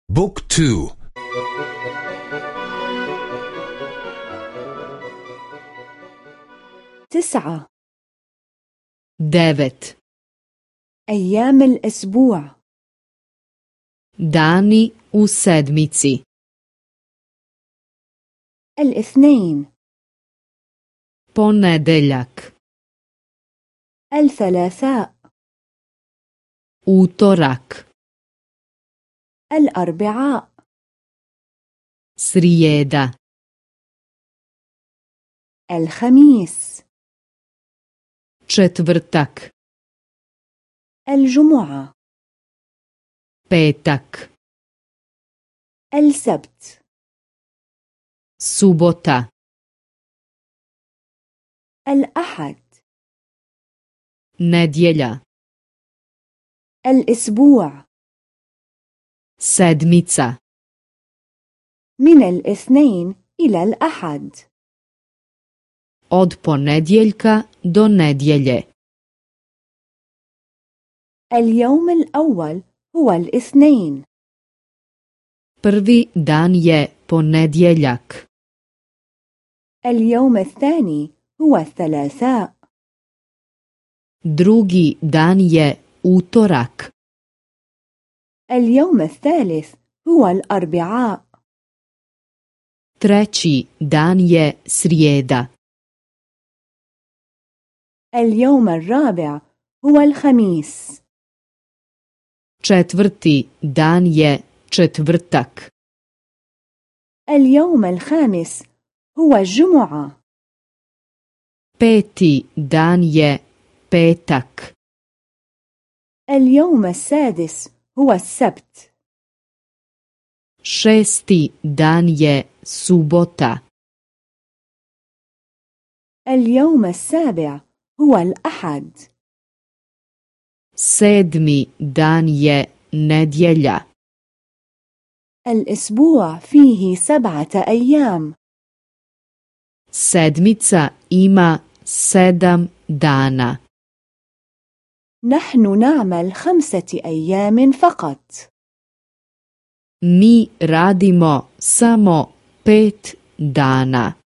بوك تو. 9. devet. أيام الأسبوع. Dani u sedmici. الاثنين. Ponedeljak. الثلاثاء. Utorak. الأربعاء. Srijeda. الخميس. Četvrtak. الجمعة. Petak. السبت. Subota. الأحد. Nedjelja. الأسبوع. Sedmica. من الاثنين إلى الأحد. Od ponedjeljka do nedjelje. اليوم الأول هو الاثنين. Prvi dan je ponedjeljak. اليوم الثاني هو الثلاثاء. Drugi dan je utorak. اليوم الثالث هو الأربعاء. Treći dan je srijeda. اليوم الرابع هو الخميس. Četvrti dan je četvrtak. اليوم الخامس هو الجمعة. Peti dan je petak. اليوم السادس هو السبت. Šesti dan je subota. اليوم السابع هو الأحد. Sedmi dan je nedjelja. الأسبوع فيه 7 أيام. Sedmica ima 7 dana. نحن نعمل 5 أيام فقط. Mi radimo samo 5 dana.